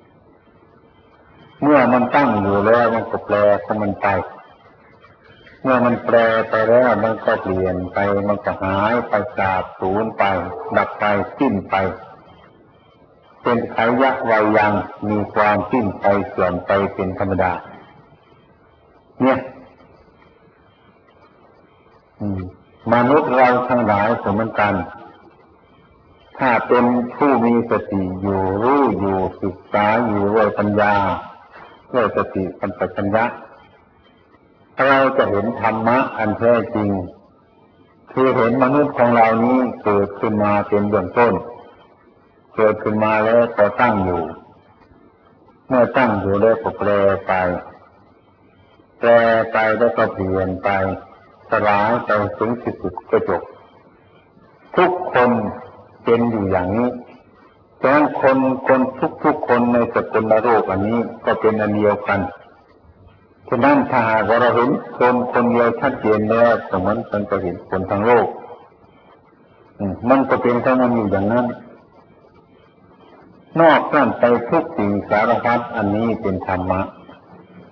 เมื่อมันตั้งอยู่แล้วมันก็แปรของมันไปเมื่อมันแปรไปแล้วมันก็เปลี่ยนไปมันก็หายไปสาบสูญไปดับไปสิ้นไปเป็นไขยะวัยยังมีความสิ้นไปเสื่อมไปเป็นธรรมดาเนี่ยมนุษย์เราทั้งหลายเหมือนกันถ้าเป็นผู้มีสติอยู่รู้อยู่ศึกษาอยู่ด้วยปัญญาด้วยสติสัมปชัญญะเราจะเห็นธรรมะอันแท้จริงคือเห็นมนุษย์ของเรานี้เกิดขึ้นมาเป็นเบื้องต้นเกิดขึ้นมาแล้วก็ตั้งอยู่เมื่อตั้งอยู่แล้วก็แปรไปแล้วก็เปลี่ยนไปสลายไปถึงที่สุดก็จบทุกคนเป็นอยู่อย่างนี้ฉะนั้นคนทุกคนในสกุลโลกอันนี้ก็เป็นอันเดียวกันฉะนั้นถ้าหากเราเห็นคนเดียวชัดเจนแล้วสมมติมันจะเห็นคนทั้งโลกมันก็เป็นทั้งมันอยู่อย่างนั้นนอกนั้นไปทุกสิ่งสารพัดอันนี้เป็นธรรมะ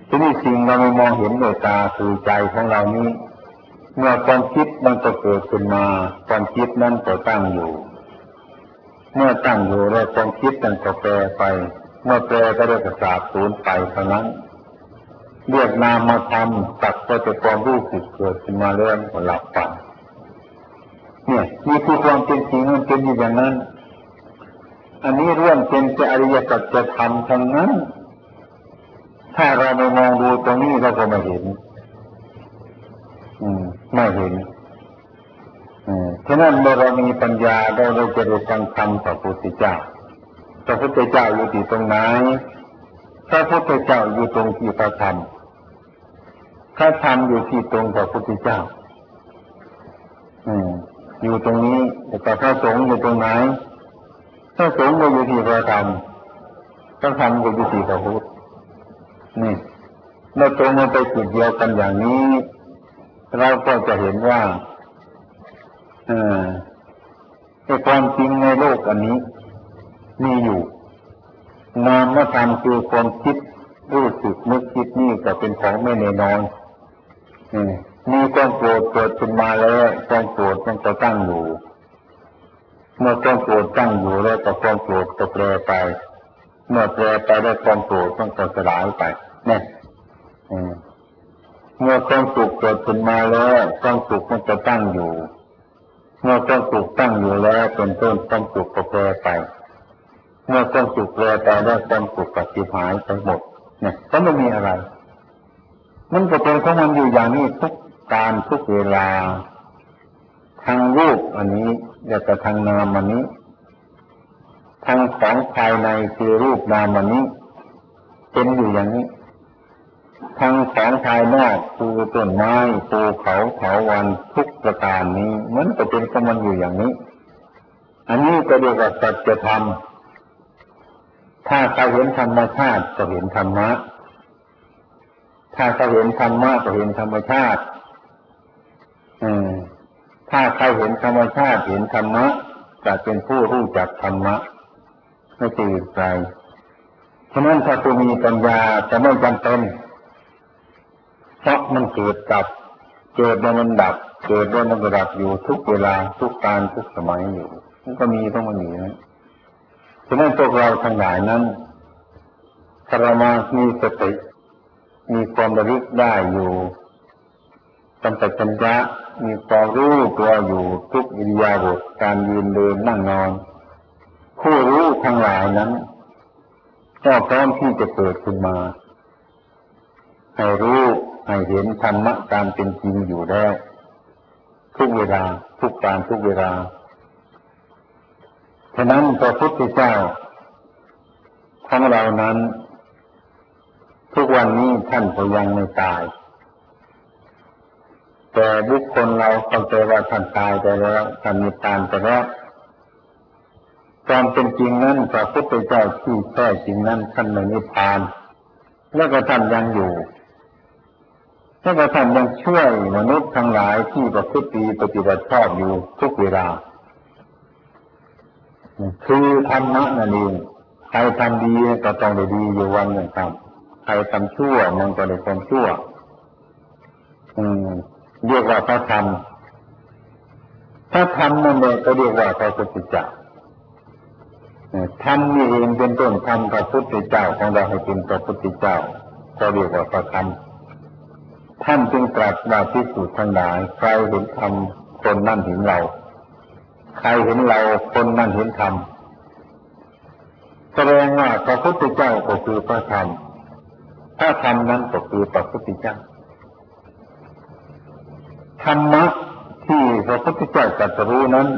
ทีนี้สิ่งเราไม่มองเห็นด้วยตาคือใจของเรานี้เมื่อความคิดมันก็เกิดขึ้นมาความคิดนั้นก็ตั้งอยู่เมื่อตั้งอยู่แล้วความคิดนั้นก็แปรไปเมื่อแปรก็เรียกว่าสาบสูญไปเท่านั้นเรียกนามธรรมสักแต่ความรู้สึกเกิดขึ้นมาแล้วก็หลับไปเนี่ยนี่คือความเป็นจริงมันเป็นอย่างนั้นอันนี้เรื่องเป็นอริยสัจธรรมทั้งนั้นถ้าเราไม่มองดูตรงนี้เราก็ไม่เห็นไม่เห็นฉะนั้นเมื่อเรามีปัญญาเราจะได้ฟังธรรมจากพระพุทธเจ้าพระพุทธเจ้าอยู่ที่ตรงไหนพระพุทธเจ้าอยู่ตรงที่พระธรรมพระธรรมอยู่ที่ตรงพระพุทธเจ้าอยู่ตรงนี้แต่พระสงฆ์อยู่ตรงไหนพระสงฆ์ก็อยู่ที่พระธรรมพระธรรมก็อยู่ที่พระพุทธนี่เมื่อตรงมันไปจุดเดียวกันอย่างนี้เราก็จะเห็นว่าความจริงในโลกอันนี้มีอยู่นามธรรมคือความคิดรู้สึกนึกคิดนี่ก็เป็นของไม่แน่นอนมีความโกรธเกิดขึ้นมาแล้วความโกรธมันก็ตั้งอยู่เมื่อความโกรธตั้งอยู่แล้วก็ความโกรธก็แปรไปเมื่อแปรไปแล้วความโกรธมันก็สลายไปเนี่ยเมื่อความสุขเกิดขึ้นมาแล้วความสุขมันจะตั้งอยู่เมื่อความสุขตั้งอยู่แล้วเป็นต้นความสุขก็แปรไปเมื่อความสุขแปรไปแล้วความสุขก็สิหายไปหมดเนี่ยก็ไม่มีอะไรมันก็เป็นของมันอยู่อย่างนี้ทุกการทุกเวลาทางรูปอันนี้แล้วก็ทางนามอันนี้ทางของภายในคือรูปนามอันนี้เป็นอยู่อย่างนี้ทางของภายนอกคือต้นไม้ภูเขาเถาวัลย์ทุกประการนี้มันก็เป็นของมันอยู่อย่างนี้อันนี้ก็เรียกว่าสัจธรรมถ้าเขาเห็นธรรมชาติก็เห็นธรรมะถ้าเขาเห็นธรรมะก็เห็นธรรมชาติถ้าใครเห็นธรรมชาติเห็นธรรมะจะเป็นผู้รู้จักธรรมะไม่ตื่นใจฉะนั้นถ้าผู้มีปัญญาจะไม่จำเป็นเพราะมันเกิดกับเกิดแล้วมันดับเกิดแล้วมันก็ดับอยู่ทุกเวลาทุกการทุกสมัยอยู่มันก็มีต้องมันอยู่นะฉะนั้นพวกเราทั้งหลายนั้นถ้าเรามามีสติมีความระลึกได้อยู่สัมปชัญญะมีความรู้ตัวอยู่ทุกอิริยาบถการยืนเดินนั่งนอนผู้รู้ทั้งหลายนั้นก็พร้อมที่จะเกิดขึ้นมาให้รู้ให้เห็นธรรมะตามเป็นจริงอยู่ได้ทุกเวลาทุกการทุกเวลาฉะนั้นพระพุทธเจ้าของเรานั้นทุกวันนี้ท่านก็ยังไม่ตายแต่บุคคลเราเข้าใจว่าท่านตายไปแล้วท่านนิพพานไปแล้วความเป็นจริงนั้นพระพุทธเจ้าที่แท้จริงนั้นท่านไม่นิพพานแล้วก็ท่านยังอยู่แล้วก็ท่านยังช่วยมนุษย์ทั้งหลายที่ประพฤติดีปฏิบัติชอบอยู่ทุกเวลาคือธรรมะนั่นเองใครทำดีก็ต้องได้ดีอยู่วันหนึ่งครับใครทำชั่วมันก็ได้ความชั่วเรียกว่าพระธรรมถ้าธรรมนั่นเองก็เรียกว่าพระพุทธเจ้าธรรมนี่เองเป็นต้นธรรมพระพุทธเจ้าของเราให้เป็นพระพุทธเจ้าก็เรียกว่าพระธรรมท่านจึงตรัสว่าภิกษุทั้งหลายใครเห็นธรรมคนนั้นเห็นเราใครเห็นเราคนนั้นเห็นธรรมแสดงว่าพระพุทธเจ้าก็คือพระธรรมพระธรรมนั้นก็คือพระพุทธเจ้าธรรมะที่พระพุทธเจ้าตรัสรู้นั้น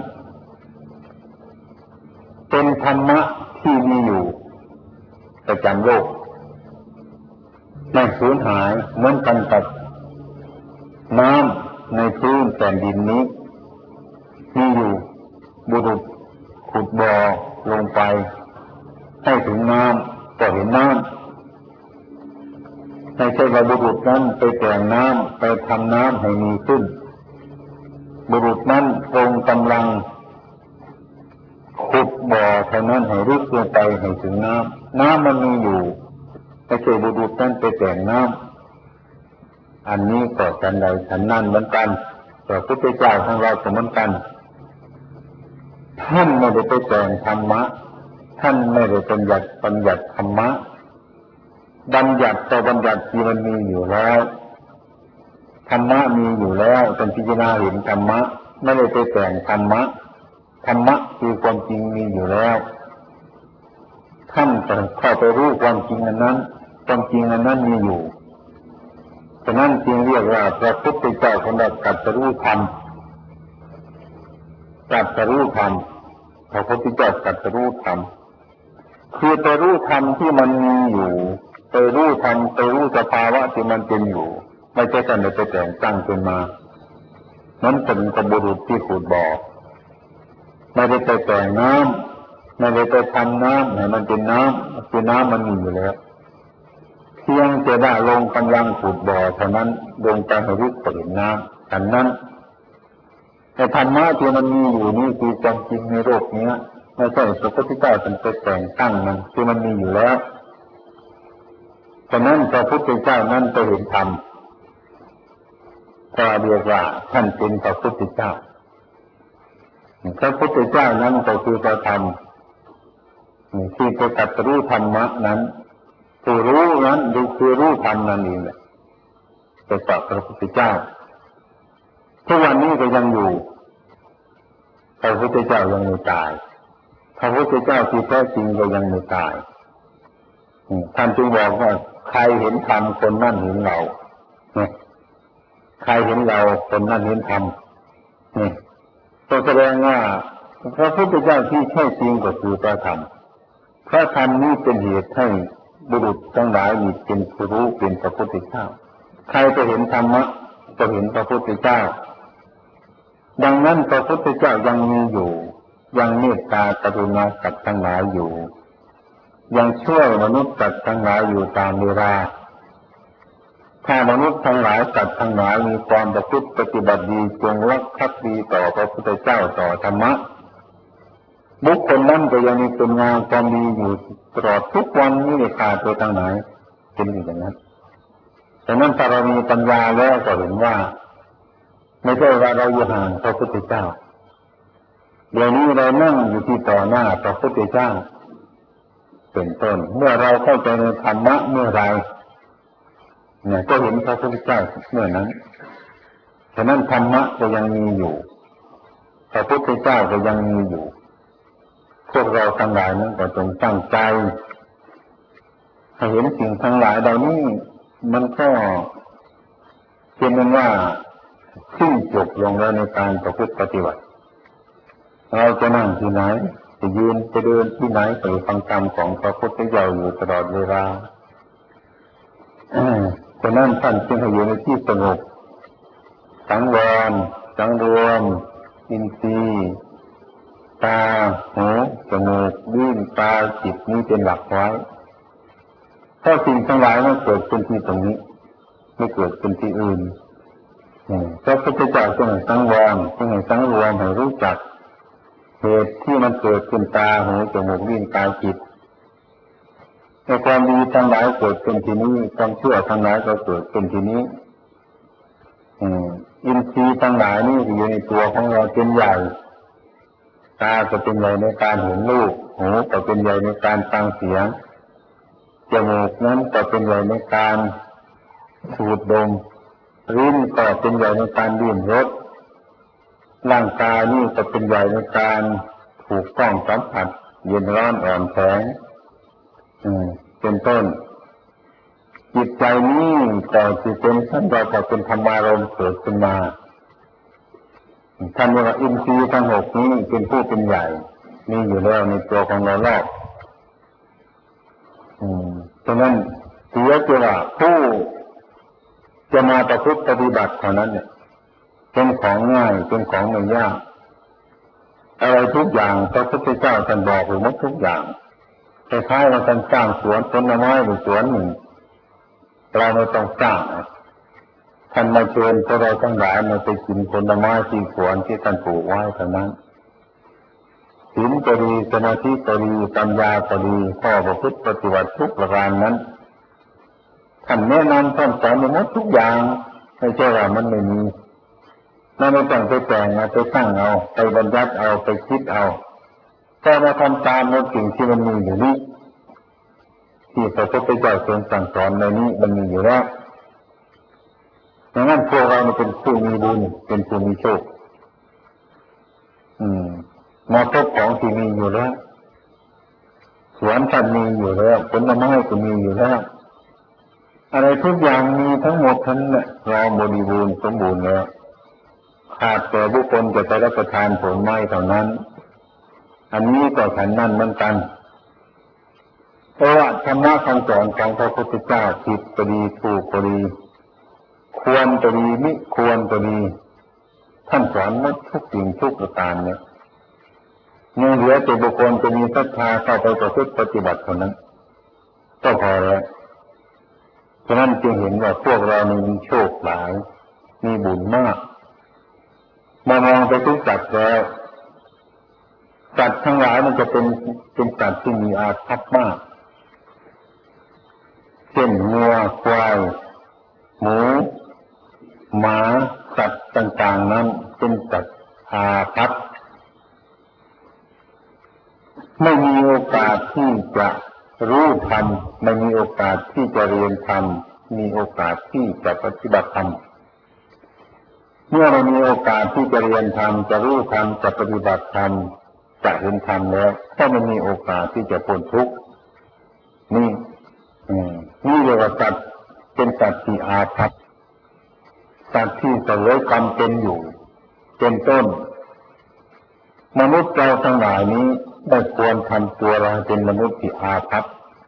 เป็นธรรมะที่มีอยู่ประจำโลกไม่สูญหายเหมือนกันกับน้ำในพื้นแผ่นดินนี้มีอยู่บุรุษขุดบ่อลงไปให้ถึงน้ำก็เห็นน้ำไม่ใช่ว่าบุรุษนั้นไปแต่งน้ำไปทำน้ำให้มีขึ้นบุรุษนั้นทรงกำลังขุดบ่อเท่านั้นให้ลึกลงไปให้ถึงน้ำมันมีอยู่ไม่ใช่บุรุษนั้นไปแต่งน้ำอันนี้ก็ฉันใดฉันนั่นเหมือนกันพระพุทธเจ้าของเราก็เหมือนกันท่านไม่ได้ไปแต่งธรรมะท่านไม่ได้บัญญัติธรรมะบัญญัติต่อบัญญัติที่มันมีอยู่แล้วธรรมะมีอยู่แล้วท่านพิจารณาเห็นธรรมะไม่ได้ไปแต่งธรรมะธรรมะคือความจริงมีอยู่แล้วท่านจะเข้าไปรู้ความจริงอันนั้นความจริงอันนั้นมีอยู่ฉะนั้นจึงเรียกว่าพระพุทธเจ้าของเราตรัสรู้ธรรมตรัสรู้ธรรมพระพุทธเจ้าตรัสรู้ธรรมคือไปรู้ธรรมที่มันมีอยู่ไปรู้ธรรมไปรู้สภาวะที่มันเป็นอยู่ไม่ใช่ท่านไปแต่งตั้งขึ้นมานั้นเป็นกบุรุษที่ขุดบ่อไม่ได้ไปแต่งน้ำไม่ได้ไปทำน้ำให้มันเป็นน้ำคือน้ำมันมีอยู่แล้วเพียงจะได้ลงกำลังขุดบ่อเท่านั้นลงไปให้รู้เปิดน้ำอันนั้นแต่ธรรมะที่มันมีอยู่นี่คือความจริงในโลกนี้ไม่ใช่พระพุทธเจ้าเป็นไปแต่งตั้งมันคือมันมีอยู่แล้วฉะนั้นพระพุทธเจ้านั้นไปเห็นธรรมก็เรียกว่าท่านเป็นพระพุทธเจ้าพระพุทธเจ้านั้นก็คือพระธรรมที่ไปตรัสรู้ธรรมะนั้นผู้รู้นั้นคือรู้ธรรมนั่นเองเป็นพระพุทธเจ้าทุกวันนี้ก็ยังอยู่พระพุทธเจ้ายังไม่ตายพระพุทธเจ้าที่แท้จริงก็ยังไม่ตายท่านจึงบอกว่าใครเห็นธรรมคนนั้นเห็นเราใครเห็นเราคนนั้นเห็นธรรมก็แสดงว่าพระพุทธเจ้าที่แท้จริงก็คือพระธรรมพระธรรมนี้เป็นเหตุให้บุรุษทั้งหลายมีเป็นผู้รู้เป็นพระพุทธเจ้าใครจะเห็นธรรมะจะเห็นพระพุทธเจ้าดังนั้นพระพุทธเจ้ายังมีอยู่ยังเมตตากรุณาสัตว์ทั้งหลายอยู่ยังช่วยมนุษย์สัตว์ทั้งหลายอยู่ตามเวลาถ้ามนุษย์ทั้งหลายสัตว์ทั้งหลายมีความประพฤติปฏิบัติดีจงรักภักดีต่อพระพุทธเจ้าต่อธรรมะบุคคลนั้นก็ยังมีคุณงามความดีอยู่ตลอดทุกวันนี้ไม่ขาดไปทางไหนเป็นอย่างนั้นฉะนั้นถ้าเรามีปัญญาแล้วก็เห็นว่าไม่ใช่ว่าเราอยู่ห่างพระพุทธเจ้าเดี๋ยวนี้เรานั่งอยู่ที่ต่อหน้าพระพุทธเจ้าเป็นต้นเมื่อเราเข้าใจในธรรมะเมื่อไรเนี่ยก็เห็นพระพุทธเจ้าเมื่อนั้นฉะนั้นธรรมะก็ยังมีอยู่พระพุทธเจ้าก็ยังมีอยู่พวกเราทั้งหลายนั้นก็จงตั้งใจให้เห็นสิ่งทั้งหลายเหล่านี้มันก็เป็นว่าสิ้นจบลงแล้วในการประพฤติปฏิบัติเราจะนั่งที่ไหนจะยืนจะเดินที่ไหนไปฟังธรรมของพระพุทธเจ้าอยู่ตลอดเวลาฉะนั้นท่านจึงให้อยู่ในที่สงบสังวรสังรวมอินทรีย์ตาหูจมูกลิ้นกายจิตนี้เป็นหลักไว้ถ้าสิ่งทั้งหลายนั้นเกิดขึ้นที่ตรงนี้ไม่เกิดขึ้นที่อื่นพระพุทธเจ้าจึงให้สังวรจึงให้สังรวมให้รู้จักเหตุที่มันเกิดขึ้นตาหูจมูกลิ้นกายจิตในความดีทั้งหลายเกิดขึ้นที่นี้ความชั่วทั้งหลายก็เกิดขึ้นที่นี้อินทรีย์ทั้งหลายนี่อยู่ในตัวของเราเป็นใหญ่ตาก็เป็นใหญ่ในการเห็นรูปหูก็เป็นใหญ่ในการฟังเสียงจมูกนั้นก็เป็นใหญ่ในการสูดดมลิ้นก็เป็นใหญ่ในการลิ้มรสร่างกายนี่ก็เป็นใหญ่ในการถูกต้องสัมผัสเย็นร้อนอ่อนแข็งเป็นต้นจิตใจนี้ก็จะเป็นขั้นตอนก็เป็นธรรมารมณ์เกิดขึ้นมาท่านเรียกว่าอินทรีย์ทั้งหกนี้เป็นผู้เป็นใหญ่มีอยู่แล้วในตัวของเราแล้วฉะนั้นเสียเจว่าผู้จะมาประพฤติปฏิบัติเท่านั้นเนี่ยเป็นของง่ายเป็นของไม่ยากอะไรทุกอย่างพระพุทธเจ้าท่านบอกหมดทุกอย่างคล้ายๆว่าท่านสร้างสวนผลไม้หรือสวนหนึ่งเราไม่ต้องสร้างท่านมาเชิญพวกเราทั้งหลายมาไปกินผลไม้ที่สวนที่ท่านปลูกไว้เท่านั้นศีลก็ดีสมาธิก็ดีปัญญาก็ดีข้อประพฤติปฏิบัติทุกประการนั้นท่านแนะนำท่านสอนหมดทุกอย่างไม่ใช่ว่ามันไม่มีนั่นไม่ต้องไปแต่งเอาไปตั้งเอาไปบัญญัติเอาไปคิดเอาก็มาทำตามในสิ่งที่มันมีอยู่นี้ที่พระพุทธเจ้าทรงสั่งสอนในนี้มันมีอยู่แล้วดังนั้นพวกเราเป็นผู้มีบุญเป็นผู้มีโชคมาพบของที่มีอยู่แล้วสวนท่านมีอยู่แล้วผลไม้ก็มีอยู่แล้วอะไรทุกอย่างมีทั้งหมดทั้งนั้นเราบริบูรณ์สมบูรณ์แล้วขาดแต่บุคคลจะไปรับประทานผลไม้เท่านั้นอันนี้ก็ฉันนั่นเหมือนกันเพราะว่าธรรมะคำสอนของพระพุทธเจ้าผิดก็ดีถูกก็ดีควรก็ดีมิควรก็ดีท่านสอนหมดทุกสิ่งทุกประการเนี่ยยังเหลือแต่บุคคลจะมีศรัทธาเข้าไปประพฤติปฏิบัติเท่านั้นก็พอแล้วฉะนั้นจึงเห็นว่าพวกเรามีโชคหลายมีบุญมากมองไปทุกสัตว์แล้วสัตว์ทั้งหลายมันจะเป็นสัตว์ที่มีอาภัพมากเช่นงัวควายหมูหมาสัตว์ต่างๆนั้นเป็นสัตว์อาภัพไม่มีโอกาสที่จะรู้ธรรมไม่มีโอกาสที่จะเรียนธรรมมีโอกาสที่จะปฏิบัติธรรมเมื่อเรามีโอกาสที่จะเรียนธรรมจะรู้ธรรมจะปฏิบัติธรรมจะเห็นธรรมแล้วก็ไม่มีโอกาสที่จะพ้นทุกข์นี่เรียกว่าสัตว์เป็นสัตว์ที่อาภัพสัตว์ที่เสวยกรรมเป็นอยู่เป็นต้นมนุษย์เราทั้งหลายนี้ไม่ควรทำตัวเราเป็นมนุษย์ที่อาภัพ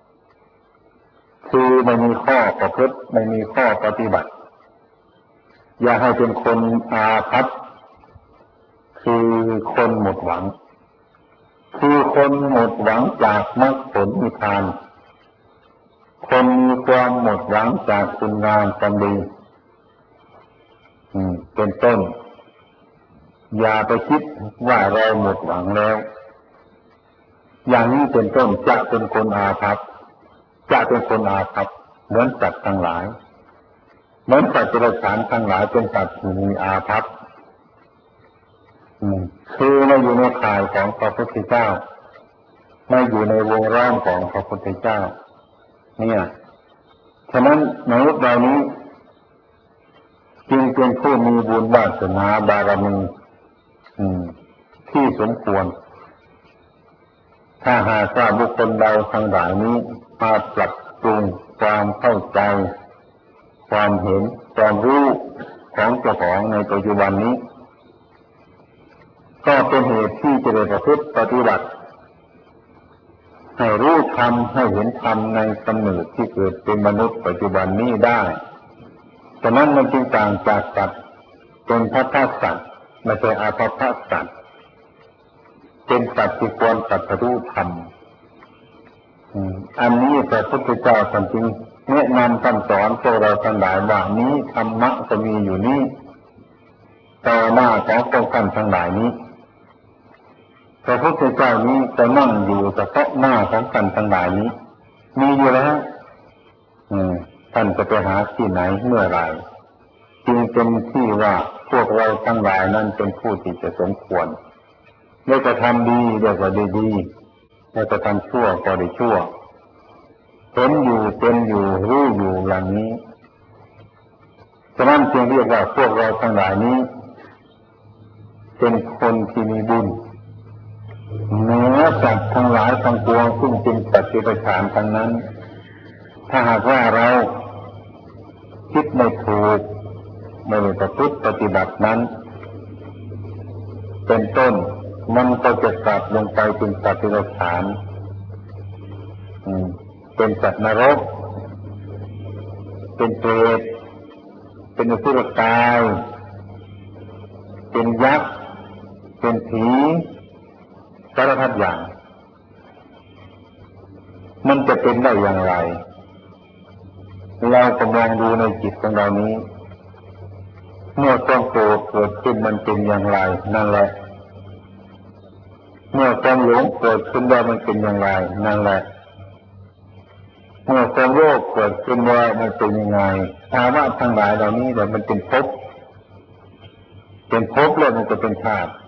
คือไม่มีข้อประพฤติไม่มีข้อปฏิบัติอย่าให้เป็นคนอาภัพคือคนหมดหวังคือคนหมดหวังจากมรรคผลนิพพานคนมีความหมดหวังจากคุณงามความดีเป็นต้นอย่าไปคิดว่าเราหมดหวังแล้วอย่างนี้เป็นต้นจะเป็นคนอาภัพจะเป็นคนอาภัพเหมือนสัตว์ทั้งหลายเหมือนสัตว์เดรัจฉานทั้งหลายเป็นสัตว์ที่มีอาภัพคือไม่อยู่ในข่ายของพระพุทธเจ้าไม่อยู่ในวงล้อมของพระพุทธเจ้าเนี่ยฉะนั้นมนุษย์เหล่านี้จึงเป็นผู้มีบุญวาสนาบารมีที่สมควรถ้าหากว่าบุคคลเราทั้งหลายนี้มาปรับปรุงความเข้าใจความเห็นความรู้ของเจ้าของในปัจจุบันนี้ก็เป็นเหตุที่จะได้ประพฤติปฏิบัติให้รู้ธรรมให้เห็นธรรมในกำเนิดที่เกิดเป็นมนุษย์ปัจจุบันนี้ได้ฉะนั้นมันจึงต่างจากสัตว์เป็นพระทัศสัตว์ไม่ใช่อาภัพสัตว์เป็นสัตว์ที่ควรตรัสรู้ธรรมอันนี้พระพุทธเจ้าท่านจึงแนะนำคำสอนพวกเราทั้งหลายว่านี้ธรรมะจะมีอยู่นี้ต่อหน้าของพวกท่านทั้งหลายนี้พระพุทธเจ้านี้จะนั่งอยู่เฉพาะหน้าของท่านทั้งหลายนี้มีอยู่แล้วท่านจะไปหาที่ไหนเมื่อไรจึงเป็นที่ว่าพวกเราทั้งหลายนั้นเป็นผู้ที่จะสมควรได้กระทำดีได้ก็ได้ดีได้กระทำชั่วก็ได้ชั่วเห็นอยู่เป็นอยู่รู้อยู่อย่างนี้ฉะนั้นจึงเรียกว่าพวกเราทั้งหลายนี้เป็นคนที่มีบุญเหนือสัตว์ทั้งหลายทั้งปวงซึ่งเป็นสัตว์เดรัจฉานทั้งนั้นถ้าหากว่าเราคิดไม่ถูกไม่ได้ประพฤติปฏิบัตินั้นเป็นต้นมันก็จะกลับลงไปเป็นสัตว์เดรัจฉานเป็นสัตว์นรกเป็นเปรตเป็นอสุรกายเป็นยักษ์เป็นผีสารพัดอย่างมันจะเป็นได้อย่างไรเรากำลังดูในจิตของเรานี้เมื่อความโกรธเกิดขึ้นมันเป็นอย่างไรนั่นแหละเมื่อความหลงเกิดขึ้นแล้วมันเป็นอย่างไรนั่นแหละเมื่อความโลภเกิดขึ้นแล้วมันเป็นยังไงภาวะทั้งหลายเหล่านี้เดี๋ยวมันเป็นภพแล้วมันจะเป็นชาติ